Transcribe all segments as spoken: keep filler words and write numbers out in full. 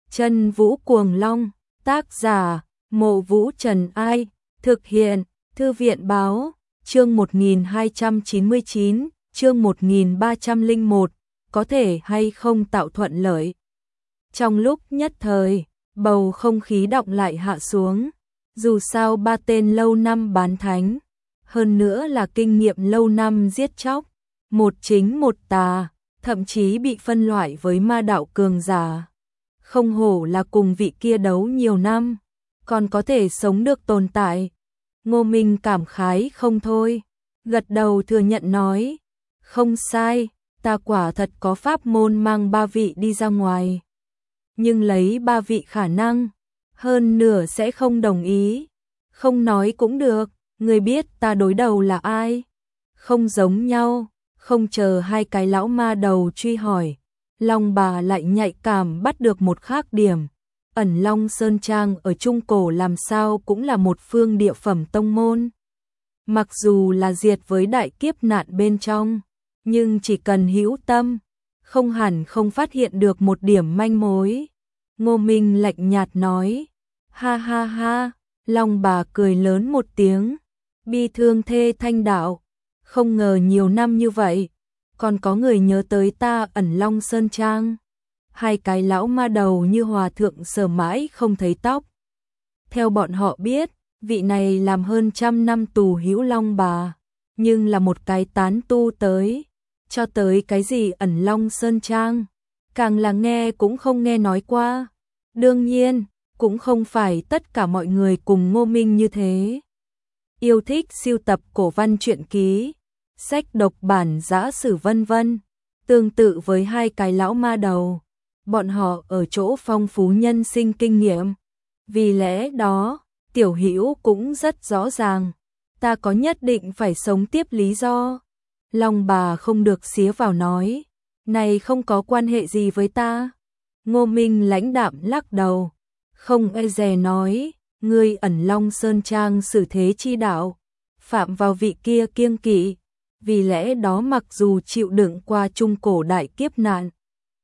Chân Vũ Cuồng Long, tác giả, Mộ Vũ Trần Ai, thực hiện, Thư viện Báo, chương một nghìn hai trăm chín mươi chín, chương một nghìn ba trăm lẻ một, có thể hay không tạo thuận lợi. Trong lúc nhất thời, bầu không khí đọng lại hạ xuống, dù sao ba tên lâu năm bán thánh, hơn nữa là kinh nghiệm lâu năm giết chóc, một chính một tà, thậm chí bị phân loại với ma đạo cường giả. Không hổ là cùng vị kia đấu nhiều năm, còn có thể sống được tồn tại. Ngô Minh cảm khái không thôi, gật đầu thừa nhận nói, không sai, ta quả thật có pháp môn mang ba vị đi ra ngoài. Nhưng lấy ba vị khả năng, hơn nửa sẽ không đồng ý. Không nói cũng được, người biết ta đối đầu là ai? Không giống nhau, không chờ hai cái lão ma đầu truy hỏi. Long bà lại nhạy cảm bắt được một khác điểm. Ẩn Long Sơn Trang ở Trung Cổ làm sao cũng là một phương địa phẩm tông môn. Mặc dù là diệt với đại kiếp nạn bên trong, nhưng chỉ cần hữu tâm, không hẳn không phát hiện được một điểm manh mối. Ngô Minh lạnh nhạt nói, ha ha ha, Long bà cười lớn một tiếng, bi thương thê thanh đạo, không ngờ nhiều năm như vậy, còn có người nhớ tới ta Ẩn Long Sơn Trang. Hai cái lão ma đầu như hòa thượng sờ mãi không thấy tóc. Theo bọn họ biết, vị này làm hơn trăm năm tù hữu Long bà, nhưng là một cái tán tu tới, cho tới cái gì Ẩn Long Sơn Trang, càng là nghe cũng không nghe nói qua. Đương nhiên, cũng không phải tất cả mọi người cùng Ngô Minh như thế. Yêu thích sưu tập cổ văn truyện ký, sách độc bản giã sử vân vân, tương tự với hai cái lão ma đầu, bọn họ ở chỗ phong phú nhân sinh kinh nghiệm. Vì lẽ đó, Tiểu Hữu cũng rất rõ ràng, ta có nhất định phải sống tiếp lý do. Long bà không được xía vào nói, này không có quan hệ gì với ta. Ngô Minh lãnh đạm lắc đầu, không e dè nói, ngươi Ẩn Long Sơn Trang xử thế chi đạo, phạm vào vị kia kiêng kỵ, vì lẽ đó mặc dù chịu đựng qua Trung Cổ đại kiếp nạn,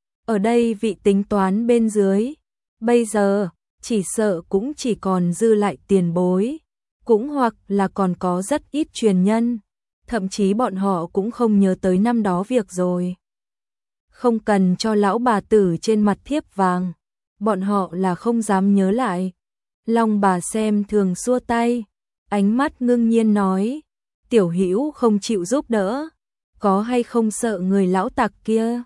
ở đây vị tính toán bên dưới, bây giờ chỉ sợ cũng chỉ còn dư lại tiền bối, cũng hoặc là còn có rất ít truyền nhân, thậm chí bọn họ cũng không nhớ tới năm đó việc rồi. Không cần cho lão bà tử trên mặt thiếp vàng, bọn họ là không dám nhớ lại. Long bà xem thường xua tay, ánh mắt ngưng nhiên nói, Tiểu Hữu không chịu giúp đỡ, có hay không sợ người lão tặc kia?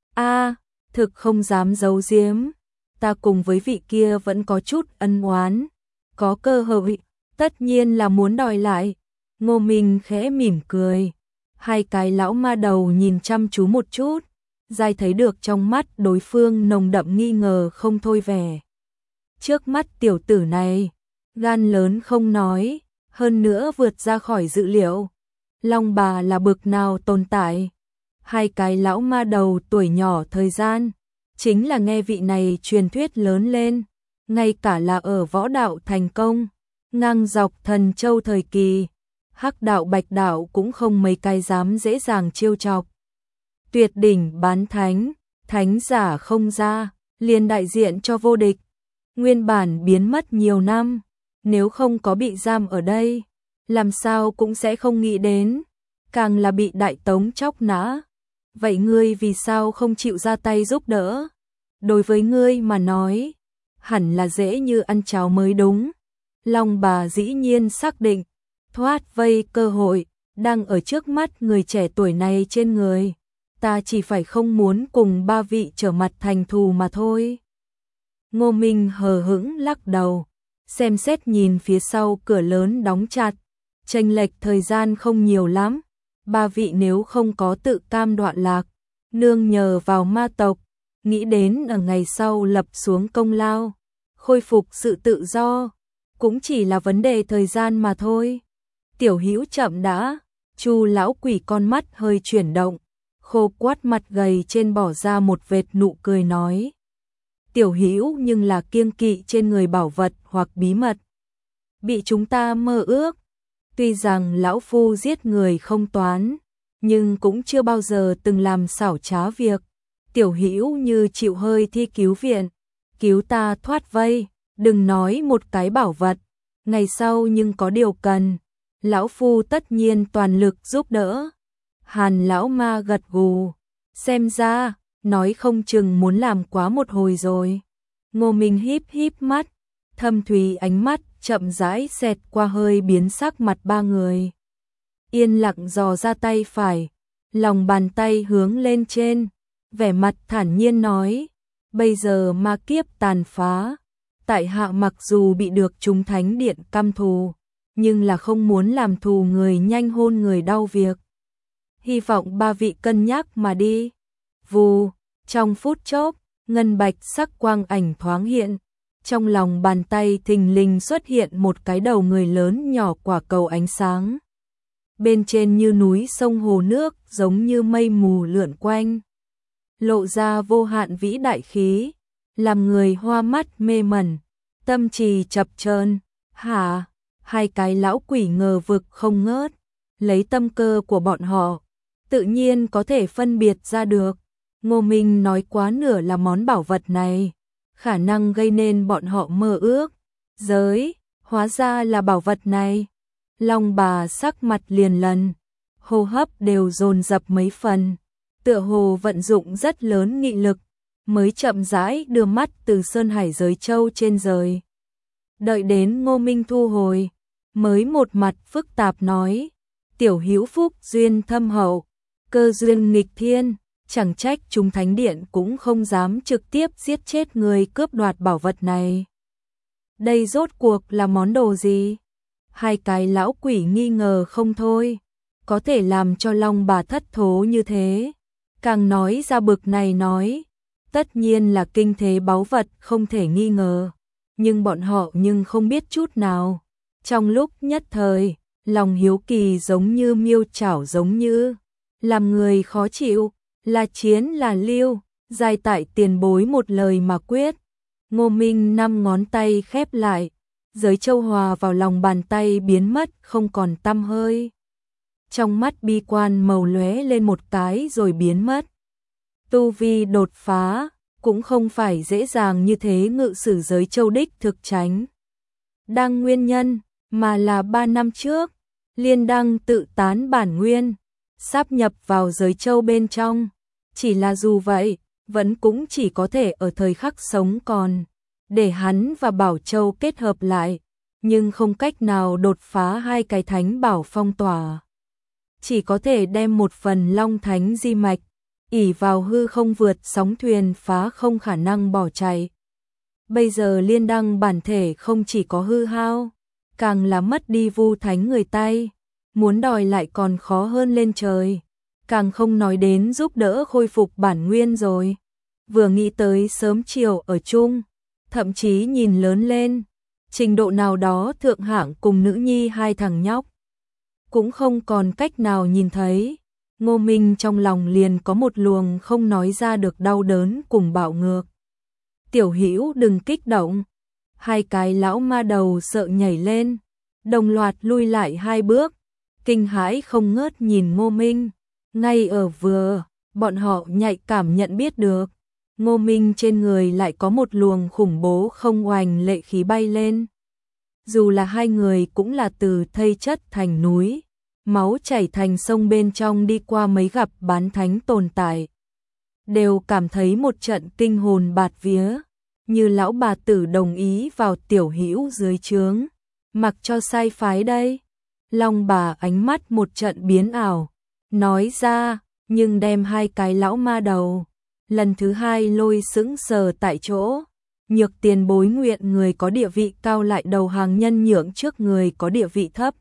A, thực không dám giấu giếm, ta cùng với vị kia vẫn có chút ân oán, có cơ hội, tất nhiên là muốn đòi lại. Ngô Minh khẽ mỉm cười, hai cái lão ma đầu nhìn chăm chú một chút, dai thấy được trong mắt đối phương nồng đậm nghi ngờ không thôi vẻ. Trước mắt tiểu tử này, gan lớn không nói, hơn nữa vượt ra khỏi dự liệu. Long bà là bực nào tồn tại? Hai cái lão ma đầu tuổi nhỏ thời gian, chính là nghe vị này truyền thuyết lớn lên, ngay cả là ở võ đạo thành công, ngang dọc Thần Châu thời kỳ, hắc đạo bạch đạo cũng không mấy cái dám dễ dàng trêu chọc. Tuyệt đỉnh bán thánh, thánh giả không ra, liền đại diện cho vô địch. Nguyên bản biến mất nhiều năm, nếu không có bị giam ở đây, làm sao cũng sẽ không nghĩ đến, càng là bị Đại Tống chóc nã. Vậy ngươi vì sao không chịu ra tay giúp đỡ? Đối với ngươi mà nói, hẳn là dễ như ăn cháo mới đúng. Long bà dĩ nhiên xác định, thoát vây cơ hội, đang ở trước mắt người trẻ tuổi này trên người. Ta chỉ phải không muốn cùng ba vị trở mặt thành thù mà thôi. Ngô Minh hờ hững lắc đầu, xem xét nhìn phía sau cửa lớn đóng chặt, chênh lệch thời gian không nhiều lắm, ba vị nếu không có tự cam đoạn lạc, nương nhờ vào ma tộc, nghĩ đến ở ngày sau lập xuống công lao, khôi phục sự tự do, cũng chỉ là vấn đề thời gian mà thôi. Tiểu Hữu chậm đã, Chu lão quỷ con mắt hơi chuyển động, khô quắt mặt gầy trên bỏ ra một vệt nụ cười nói. Tiểu Hữu nhưng là kiêng kỵ trên người bảo vật hoặc bí mật, bị chúng ta mơ ước. Tuy rằng lão phu giết người không toán, nhưng cũng chưa bao giờ từng làm xảo trá việc. Tiểu Hữu như chịu hơi thi cứu viện, cứu ta thoát vây, đừng nói một cái bảo vật, ngày sau nhưng có điều cần, lão phu tất nhiên toàn lực giúp đỡ. Hàn lão ma gật gù, xem ra, nói không chừng muốn làm quá một hồi rồi. Ngô Minh híp híp mắt, thâm thúy ánh mắt chậm rãi xẹt qua hơi biến sắc mặt ba người. Yên lặng dò ra tay phải, lòng bàn tay hướng lên trên, vẻ mặt thản nhiên nói, bây giờ ma kiếp tàn phá, tại hạ mặc dù bị được chúng thánh điện căm thù, nhưng là không muốn làm thù người nhanh hôn người đau việc. Hy vọng ba vị cân nhắc mà đi. Vù, trong phút chốc, ngân bạch sắc quang ảnh thoáng hiện, trong lòng bàn tay thình lình xuất hiện một cái đầu người lớn nhỏ quả cầu ánh sáng. Bên trên như núi sông hồ nước giống như mây mù lượn quanh, lộ ra vô hạn vĩ đại khí, làm người hoa mắt mê mẩn, tâm trì chập chờn. Hả? Hai cái lão quỷ ngờ vực không ngớt, lấy tâm cơ của bọn họ, tự nhiên có thể phân biệt ra được. Ngô Minh nói quá nửa là món bảo vật này, khả năng gây nên bọn họ mơ ước. Giới, hóa ra là bảo vật này. Long bà sắc mặt liền lần, hô hấp đều dồn dập mấy phần, tựa hồ vận dụng rất lớn nghị lực, mới chậm rãi đưa mắt từ Sơn Hải giới châu trên rời. Đợi đến Ngô Minh thu hồi, mới một mặt phức tạp nói, tiểu hữu phúc duyên thâm hậu, cơ duyên nghịch thiên, chẳng trách chúng thánh điện cũng không dám trực tiếp giết chết người cướp đoạt bảo vật này. Đây rốt cuộc là món đồ gì? Hai cái lão quỷ nghi ngờ không thôi, có thể làm cho Long bà thất thố như thế. Càng nói ra bực này nói, tất nhiên là kinh thế báu vật không thể nghi ngờ, nhưng bọn họ nhưng không biết chút nào. Trong lúc nhất thời, lòng hiếu kỳ giống như miêu chảo giống như, làm người khó chịu, là chiến là lưu, dài tại tiền bối một lời mà quyết. Ngô Minh năm ngón tay khép lại, giới châu hòa vào lòng bàn tay biến mất không còn tăm hơi. Trong mắt bi quan màu lóe lên một cái rồi biến mất. Tu vi đột phá, cũng không phải dễ dàng như thế ngự sử giới châu đích thực tránh. Đang nguyên nhân, mà là ba năm trước, Liên Đăng tự tán bản nguyên, sáp nhập vào giới châu bên trong. Chỉ là dù vậy, vẫn cũng chỉ có thể ở thời khắc sống còn, để hắn và Bảo Châu kết hợp lại, nhưng không cách nào đột phá hai cái thánh bảo phong tỏa. Chỉ có thể đem một phần Long Thánh di mạch, ỷ vào hư không vượt sóng thuyền phá không khả năng bỏ chạy. Bây giờ Liên Đăng bản thể không chỉ có hư hao, càng là mất đi vu thánh người tay, muốn đòi lại còn khó hơn lên trời, càng không nói đến giúp đỡ khôi phục bản nguyên rồi. Vừa nghĩ tới sớm chiều ở chung, thậm chí nhìn lớn lên, trình độ nào đó thượng hạng cùng nữ nhi hai thằng nhóc, cũng không còn cách nào nhìn thấy. Ngô Minh trong lòng liền có một luồng không nói ra được đau đớn cùng bạo ngược. Tiểu Hữu đừng kích động. Hai cái lão ma đầu sợ nhảy lên, đồng loạt lui lại hai bước, kinh hãi không ngớt nhìn Ngô Minh. Ngay ở vừa, bọn họ nhạy cảm nhận biết được, Ngô Minh trên người lại có một luồng khủng bố không oành lệ khí bay lên. Dù là hai người cũng là từ thây chất thành núi, máu chảy thành sông bên trong đi qua mấy gặp bán thánh tồn tại, đều cảm thấy một trận kinh hồn bạt vía, như lão bà tử đồng ý vào Tiểu Hữu dưới trướng, mặc cho sai phái đây. Long bà ánh mắt một trận biến ảo, nói ra, nhưng đem hai cái lão ma đầu, lần thứ hai lôi sững sờ tại chỗ. Nhược tiền bối nguyện người có địa vị cao lại đầu hàng nhân nhượng trước người có địa vị thấp.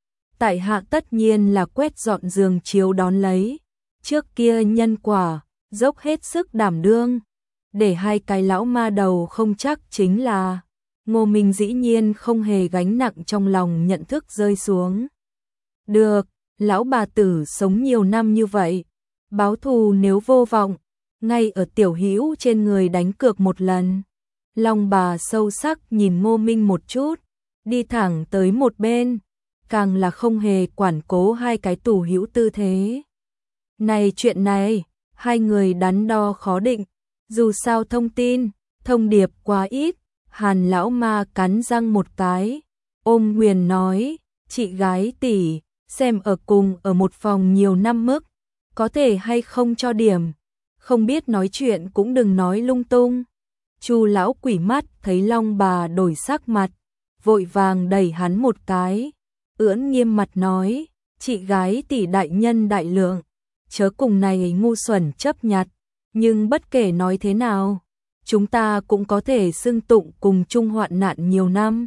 Tại hạ tất nhiên là quét dọn giường chiếu đón lấy, trước kia nhân quả, dốc hết sức đảm đương, để hai cái lão ma đầu không chắc chính là. Ngô Minh dĩ nhiên không hề gánh nặng trong lòng nhận thức rơi xuống. Được, lão bà tử sống nhiều năm như vậy, báo thù nếu vô vọng, ngay ở Tiểu Hữu trên người đánh cược một lần. Long bà sâu sắc nhìn Ngô Minh một chút, đi thẳng tới một bên, càng là không hề quản cố hai cái tù hữu tư thế. Này chuyện này, hai người đắn đo khó định, dù sao thông tin, Thông điệp quá ít, Hàn lão ma cắn răng một cái, ôm Huyền nói, chị gái tỷ, xem ở cùng ở một phòng nhiều năm mức, có thể hay không cho điểm, không biết nói chuyện cũng đừng nói lung tung. Chu lão quỷ mắt thấy Long bà đổi sắc mặt, vội vàng đẩy hắn một cái, ưỡn nghiêm mặt nói, chị gái tỷ đại nhân đại lượng, chớ cùng này ngu xuẩn chấp nhặt, nhưng bất kể nói thế nào, chúng ta cũng có thể xưng tụng cùng chung hoạn nạn nhiều năm.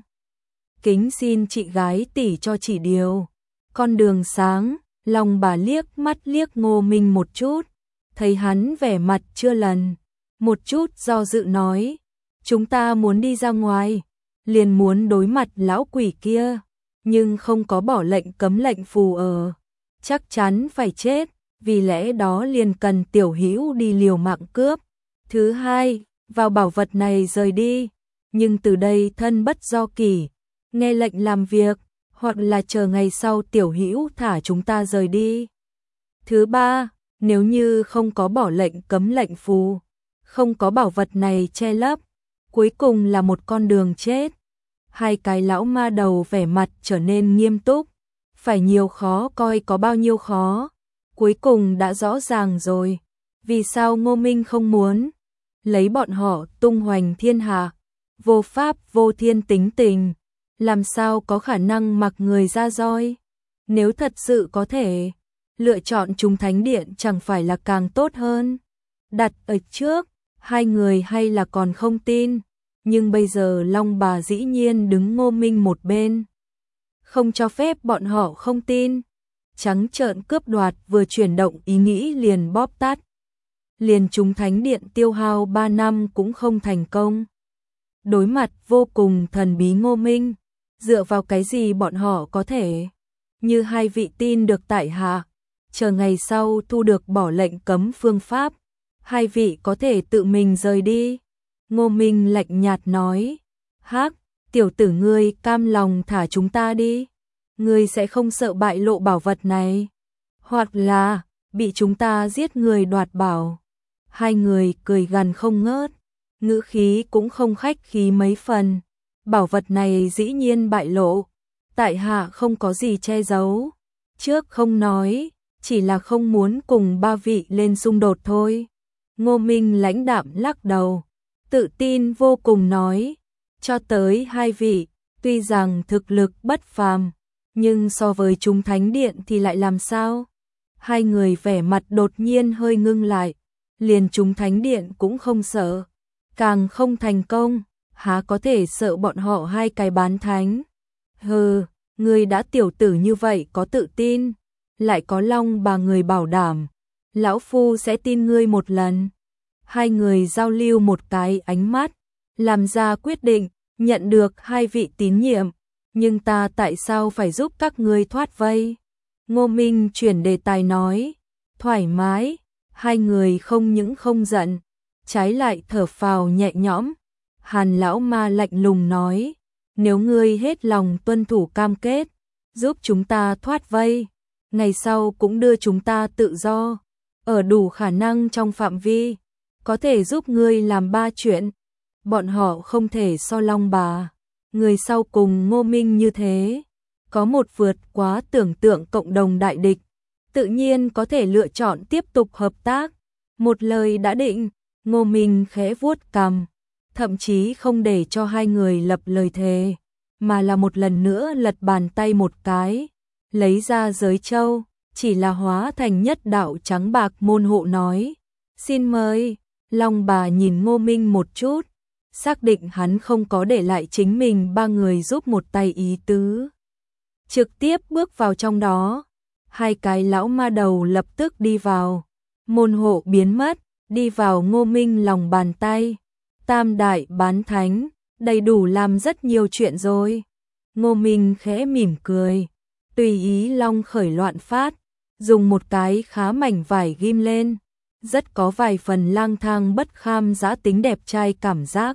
Kính xin chị gái tỷ cho chỉ điều, con đường sáng. Long bà liếc mắt liếc Ngô Minh một chút, thấy hắn vẻ mặt chưa lần, một chút do dự nói, chúng ta muốn đi ra ngoài, liền muốn đối mặt lão quỷ kia, nhưng không có bỏ lệnh cấm lệnh phù ở, chắc chắn phải chết, vì lẽ đó liền cần Tiểu Hữu đi liều mạng cướp. Thứ hai, vào bảo vật này rời đi, nhưng từ đây thân bất do kỷ, nghe lệnh làm việc, hoặc là chờ ngày sau Tiểu Hữu thả chúng ta rời đi. Thứ ba, nếu như không có bỏ lệnh cấm lệnh phù, không có bảo vật này che lấp, cuối cùng là một con đường chết. Hai cái lão ma đầu vẻ mặt trở nên nghiêm túc, phải nhiều khó coi có bao nhiêu khó, cuối cùng đã rõ ràng rồi, vì sao Ngô Minh không muốn lấy bọn họ tung hoành thiên hạ, vô pháp vô thiên tính tình, làm sao có khả năng mặc người ra roi. Nếu thật sự có thể, lựa chọn chúng thánh điện chẳng phải là càng tốt hơn. Đặt ở trước, hai người hay là còn không tin, nhưng bây giờ Long bà dĩ nhiên đứng Ngô Minh một bên, không cho phép bọn họ không tin. Trắng trợn cướp đoạt vừa chuyển động ý nghĩ liền bóp tắt. Liền chúng thánh điện tiêu hao ba năm cũng không thành công. Đối mặt vô cùng thần bí Ngô Minh, dựa vào cái gì bọn họ có thể như hai vị tin được tại hạ, chờ ngày sau thu được bỏ lệnh cấm phương pháp, hai vị có thể tự mình rời đi. Ngô Minh lạnh nhạt nói, hắc, tiểu tử ngươi cam lòng thả chúng ta đi, ngươi sẽ không sợ bại lộ bảo vật này, hoặc là bị chúng ta giết người đoạt bảo. Hai người cười gằn không ngớt, ngữ khí cũng không khách khí mấy phần. Bảo vật này dĩ nhiên bại lộ, tại hạ không có gì che giấu, trước không nói, chỉ là không muốn cùng ba vị lên xung đột thôi. Ngô Minh lãnh đạm lắc đầu, tự tin vô cùng nói, cho tới hai vị, tuy rằng thực lực bất phàm, nhưng so với chúng thánh điện thì lại làm sao? Hai người vẻ mặt đột nhiên hơi ngưng lại, liền chúng thánh điện cũng không sợ, càng không thành công, há có thể sợ bọn họ hai cái bán thánh. Hừ, ngươi đã tiểu tử như vậy có tự tin, lại có Long bà người bảo đảm, lão phu sẽ tin ngươi một lần. Hai người giao lưu một cái ánh mắt, làm ra quyết định, nhận được hai vị tín nhiệm, nhưng ta tại sao phải giúp các ngươi thoát vây? Ngô Minh chuyển đề tài nói, thoải mái, hai người không những không giận, trái lại thở phào nhẹ nhõm. Hàn lão ma lạnh lùng nói, nếu ngươi hết lòng tuân thủ cam kết, giúp chúng ta thoát vây, ngày sau cũng đưa chúng ta tự do, ở đủ khả năng trong phạm vi, có thể giúp ngươi làm ba chuyện. Bọn họ không thể so Long bà, người sau cùng Ngô Minh như thế, có một vượt quá tưởng tượng cộng đồng đại địch, tự nhiên có thể lựa chọn tiếp tục hợp tác. Một lời đã định, Ngô Minh khẽ vuốt cằm, thậm chí không để cho hai người lập lời thề, mà là một lần nữa lật bàn tay một cái, lấy ra giới châu, chỉ là hóa thành nhất đạo trắng bạc môn hộ nói, xin mời. Long bà nhìn Ngô Minh một chút, xác định hắn không có để lại chính mình ba người giúp một tay ý tứ, trực tiếp bước vào trong đó. Hai cái lão ma đầu lập tức đi vào, môn hộ biến mất, đi vào Ngô Minh lòng bàn tay. Tam đại bán thánh, đầy đủ làm rất nhiều chuyện rồi. Ngô Minh khẽ mỉm cười, tùy ý long khởi loạn phát, dùng một cái khá mảnh vải ghim lên, rất có vài phần lang thang bất kham dã tính đẹp trai cảm giác.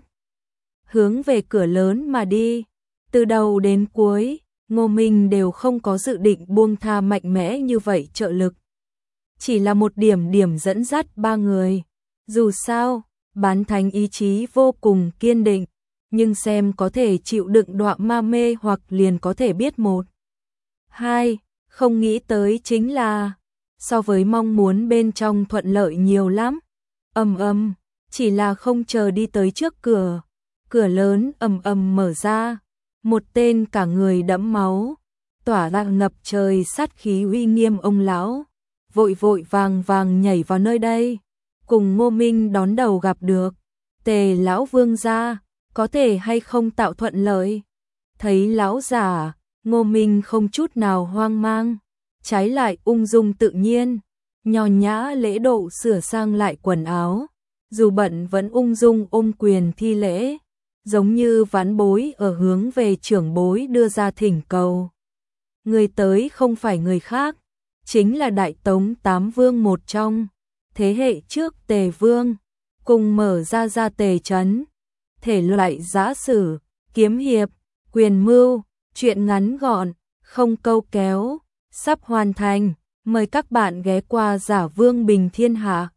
Hướng về cửa lớn mà đi, từ đầu đến cuối, Ngô Minh đều không có dự định buông tha mạnh mẽ như vậy trợ lực. Chỉ là một điểm điểm dẫn dắt ba người. Dù sao, Bán thánh ý chí vô cùng kiên định, nhưng xem có thể chịu đựng đọa ma mê hoặc liền có thể biết một. Hai, không nghĩ tới chính là, so với mong muốn bên trong thuận lợi nhiều lắm. Ầm ầm, chỉ là không chờ đi tới trước cửa, cửa lớn ầm ầm mở ra, một tên cả người đẫm máu, tỏa ra ngập trời sát khí uy nghiêm ông lão, vội vội vàng vàng nhảy vào nơi đây, cùng Ngô Minh đón đầu gặp được. Tề lão vương gia, có thể hay không tạo thuận lợi? Thấy lão giả, Ngô Minh không chút nào hoang mang, trái lại ung dung tự nhiên, nho nhã lễ độ sửa sang lại quần áo, dù bận vẫn ung dung ôm quyền thi lễ, giống như vãn bối ở hướng về trưởng bối đưa ra thỉnh cầu. Người tới không phải người khác, chính là Đại Tống Tám Vương một trong, thế hệ trước Tề Vương, cùng mở ra ra Tề Trấn, thể loại giã sử, kiếm hiệp, quyền mưu, chuyện ngắn gọn, không câu kéo, sắp hoàn thành, mời các bạn ghé qua Giả Vương Bình Thiên Hạ.